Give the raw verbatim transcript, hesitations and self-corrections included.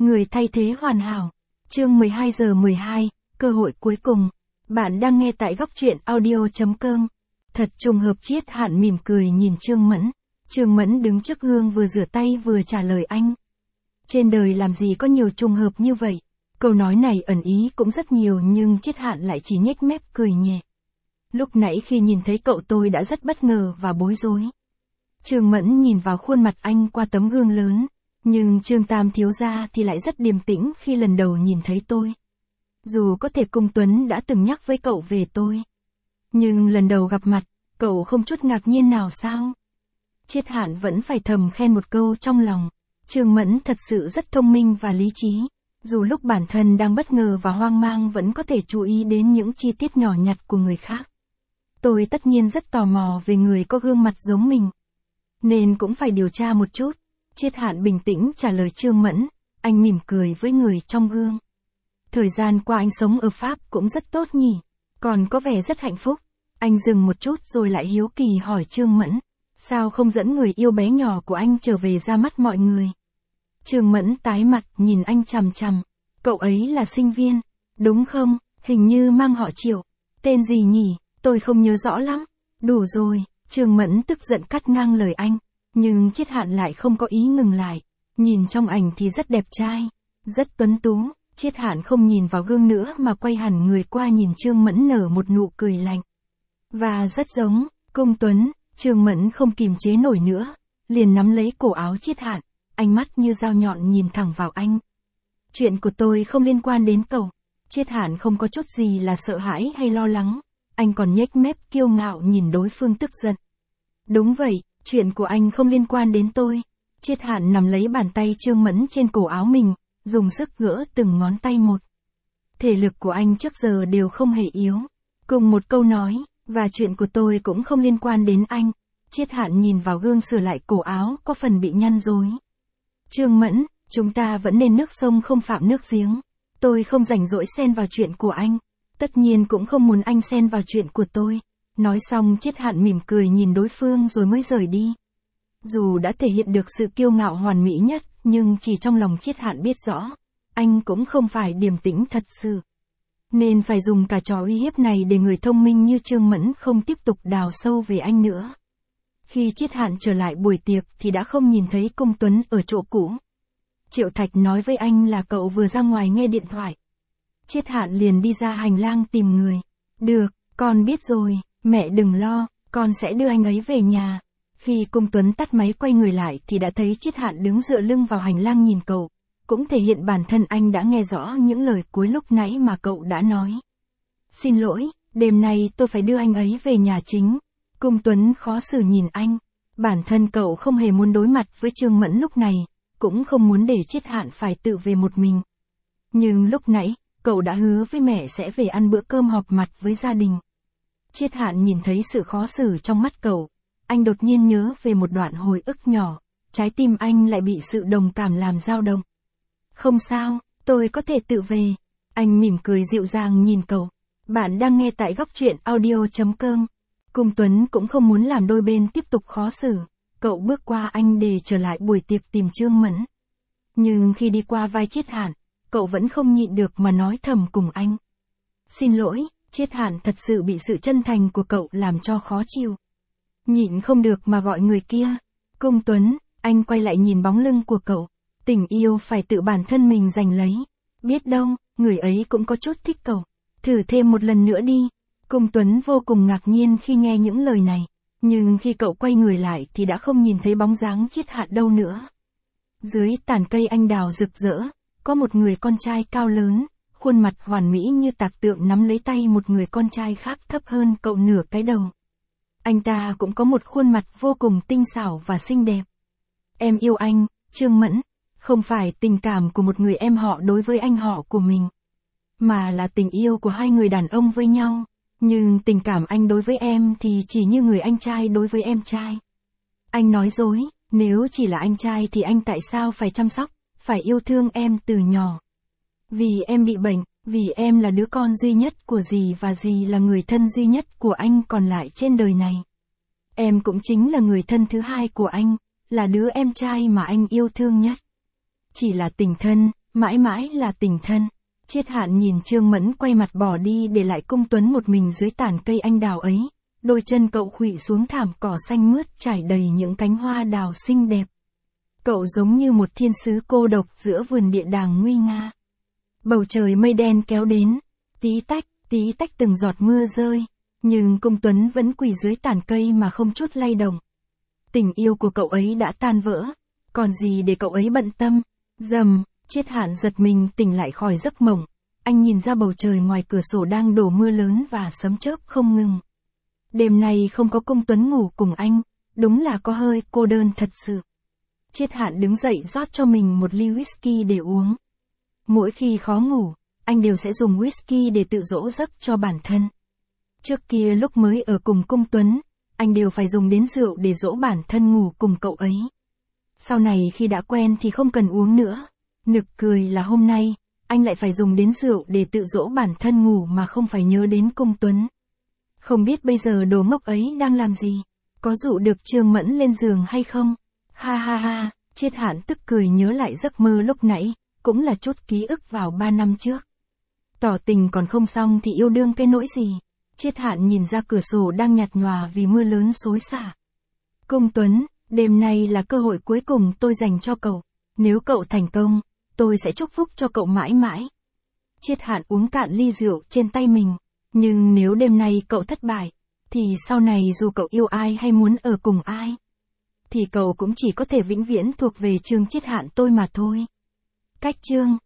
Người thay thế hoàn hảo. Chương mười hai giờ mười hai, cơ hội cuối cùng. Bạn đang nghe tại góc truyện audio chấm com. Thật trùng hợp Triết Hạn mỉm cười nhìn Trương Mẫn. Trương Mẫn đứng trước gương vừa rửa tay vừa trả lời anh. Trên đời làm gì có nhiều trùng hợp như vậy. Câu nói này ẩn ý cũng rất nhiều nhưng Triết Hạn lại chỉ nhếch mép cười nhẹ. Lúc nãy khi nhìn thấy cậu tôi đã rất bất ngờ và bối rối. Trương Mẫn nhìn vào khuôn mặt anh qua tấm gương lớn. Nhưng Trương Tam thiếu gia thì lại rất điềm tĩnh khi lần đầu nhìn thấy tôi. Dù có thể Cung Tuấn đã từng nhắc với cậu về tôi. Nhưng lần đầu gặp mặt, cậu không chút ngạc nhiên nào sao? Triết Hạn vẫn phải thầm khen một câu trong lòng. Trương Mẫn thật sự rất thông minh và lý trí. Dù lúc bản thân đang bất ngờ và hoang mang vẫn có thể chú ý đến những chi tiết nhỏ nhặt của người khác. Tôi tất nhiên rất tò mò về người có gương mặt giống mình. Nên cũng phải điều tra một chút. Triết Hạn bình tĩnh trả lời Trương Mẫn, anh mỉm cười với người trong gương. Thời gian qua anh sống ở Pháp cũng rất tốt nhỉ, còn có vẻ rất hạnh phúc. Anh dừng một chút rồi lại hiếu kỳ hỏi Trương Mẫn, sao không dẫn người yêu bé nhỏ của anh trở về ra mắt mọi người? Trương Mẫn tái mặt nhìn anh chằm chằm, cậu ấy là sinh viên, đúng không, hình như mang họ Triệu, tên gì nhỉ, tôi không nhớ rõ lắm. Đủ rồi, Trương Mẫn tức giận cắt ngang lời anh. Nhưng Triết Hạn lại không có ý ngừng lại. Nhìn trong ảnh thì rất đẹp trai, rất tuấn tú. Triết Hạn không nhìn vào gương nữa mà quay hẳn người qua nhìn Trương Mẫn nở một nụ cười lạnh. Và rất giống, Cung Tuấn. Trương Mẫn không kìm chế nổi nữa, liền nắm lấy cổ áo Triết Hạn, ánh mắt như dao nhọn nhìn thẳng vào anh. Chuyện của tôi không liên quan đến cậu. Triết Hạn không có chút gì là sợ hãi hay lo lắng. Anh còn nhếch mép kiêu ngạo nhìn đối phương tức giận. Đúng vậy. Chuyện của anh không liên quan đến tôi. Triết Hạn nắm lấy bàn tay Trương Mẫn trên cổ áo mình, dùng sức gỡ từng ngón tay một. Thể lực của anh trước giờ đều không hề yếu. Cùng một câu nói, và chuyện của tôi cũng không liên quan đến anh. Triết Hạn nhìn vào gương sửa lại cổ áo có phần bị nhăn rối. Trương Mẫn, chúng ta vẫn nên nước sông không phạm nước giếng. Tôi không rảnh rỗi xen vào chuyện của anh. Tất nhiên cũng không muốn anh xen vào chuyện của tôi. Nói xong Triết Hạn mỉm cười nhìn đối phương rồi mới rời đi. Dù đã thể hiện được sự kiêu ngạo hoàn mỹ nhất, nhưng chỉ trong lòng Triết Hạn biết rõ, anh cũng không phải điềm tĩnh thật sự. Nên phải dùng cả trò uy hiếp này để người thông minh như Trương Mẫn không tiếp tục đào sâu về anh nữa. Khi Triết Hạn trở lại buổi tiệc thì đã không nhìn thấy Cung Tuấn ở chỗ cũ. Triệu Thạch nói với anh là cậu vừa ra ngoài nghe điện thoại. Triết Hạn liền đi ra hành lang tìm người. Được, con biết rồi. Mẹ đừng lo, con sẽ đưa anh ấy về nhà. Khi Cung Tuấn tắt máy quay người lại thì đã thấy Triết Hạn đứng dựa lưng vào hành lang nhìn cậu. Cũng thể hiện bản thân anh đã nghe rõ những lời cuối lúc nãy mà cậu đã nói. Xin lỗi, đêm nay tôi phải đưa anh ấy về nhà chính. Cung Tuấn khó xử nhìn anh. Bản thân cậu không hề muốn đối mặt với Trương Mẫn lúc này, cũng không muốn để Triết Hạn phải tự về một mình. Nhưng lúc nãy, cậu đã hứa với mẹ sẽ về ăn bữa cơm họp mặt với gia đình. Triết Hạn nhìn thấy sự khó xử trong mắt cậu. Anh đột nhiên nhớ về một đoạn hồi ức nhỏ. Trái tim anh lại bị sự đồng cảm làm dao động. Không sao, tôi có thể tự về. Anh mỉm cười dịu dàng nhìn cậu. Bạn đang nghe tại góc truyện audio chấm com. Cung Tuấn cũng không muốn làm đôi bên tiếp tục khó xử. Cậu bước qua anh để trở lại buổi tiệc tìm Trương Mẫn. Nhưng khi đi qua vai Triết Hạn, cậu vẫn không nhịn được mà nói thầm cùng anh. Xin lỗi. Triết Hạn thật sự bị sự chân thành của cậu làm cho khó chịu. Nhịn không được mà gọi người kia. Cung Tuấn, anh quay lại nhìn bóng lưng của cậu. Tình yêu phải tự bản thân mình giành lấy. Biết đâu, người ấy cũng có chút thích cậu. Thử thêm một lần nữa đi. Cung Tuấn vô cùng ngạc nhiên khi nghe những lời này. Nhưng khi cậu quay người lại thì đã không nhìn thấy bóng dáng Triết Hạn đâu nữa. Dưới tàn cây anh đào rực rỡ, có một người con trai cao lớn. Khuôn mặt hoàn mỹ như tạc tượng nắm lấy tay một người con trai khác thấp hơn cậu nửa cái đầu. Anh ta cũng có một khuôn mặt vô cùng tinh xảo và xinh đẹp. Em yêu anh, Trương Mẫn, không phải tình cảm của một người em họ đối với anh họ của mình, mà là tình yêu của hai người đàn ông với nhau. Nhưng tình cảm anh đối với em thì chỉ như người anh trai đối với em trai. Anh nói dối, nếu chỉ là anh trai thì anh tại sao phải chăm sóc, phải yêu thương em từ nhỏ. Vì em bị bệnh, vì em là đứa con duy nhất của dì và dì là người thân duy nhất của anh còn lại trên đời này. Em cũng chính là người thân thứ hai của anh, là đứa em trai mà anh yêu thương nhất. Chỉ là tình thân, mãi mãi là tình thân. Triết Hạn nhìn Trương Mẫn quay mặt bỏ đi để lại Cung Tuấn một mình dưới tàn cây anh đào ấy, đôi chân cậu khuỵu xuống thảm cỏ xanh mướt trải đầy những cánh hoa đào xinh đẹp. Cậu giống như một thiên sứ cô độc giữa vườn địa đàng nguy nga. Bầu trời mây đen kéo đến, tí tách, tí tách từng giọt mưa rơi, nhưng Cung Tuấn vẫn quỳ dưới tàn cây mà không chút lay động. Tình yêu của cậu ấy đã tan vỡ, còn gì để cậu ấy bận tâm. Rầm, Triết Hạn giật mình tỉnh lại khỏi giấc mộng, anh nhìn ra bầu trời ngoài cửa sổ đang đổ mưa lớn và sấm chớp không ngừng. Đêm nay không có Cung Tuấn ngủ cùng anh, đúng là có hơi cô đơn thật sự. Triết Hạn đứng dậy rót cho mình một ly whisky để uống. Mỗi khi khó ngủ, anh đều sẽ dùng whisky để tự dỗ giấc cho bản thân. Trước kia lúc mới ở cùng Cung Tuấn, anh đều phải dùng đến rượu để dỗ bản thân ngủ cùng cậu ấy. Sau này khi đã quen thì không cần uống nữa. Nực cười là hôm nay, anh lại phải dùng đến rượu để tự dỗ bản thân ngủ mà không phải nhớ đến Cung Tuấn. Không biết bây giờ đồ ngốc ấy đang làm gì? Có dụ được Trương Mẫn lên giường hay không? Ha ha ha, Triết Hạn tức cười nhớ lại giấc mơ lúc nãy, cũng là chút ký ức vào ba năm trước. Tỏ tình còn không xong thì yêu đương cái nỗi gì? Triết Hạn nhìn ra cửa sổ đang nhạt nhòa vì mưa lớn xối xả. Cung Tuấn, đêm nay là cơ hội cuối cùng tôi dành cho cậu. Nếu cậu thành công, tôi sẽ chúc phúc cho cậu mãi mãi. Triết Hạn uống cạn ly rượu trên tay mình. Nhưng nếu đêm nay cậu thất bại, thì sau này dù cậu yêu ai hay muốn ở cùng ai, thì cậu cũng chỉ có thể vĩnh viễn thuộc về Trương Triết Hạn tôi mà thôi. Cách chương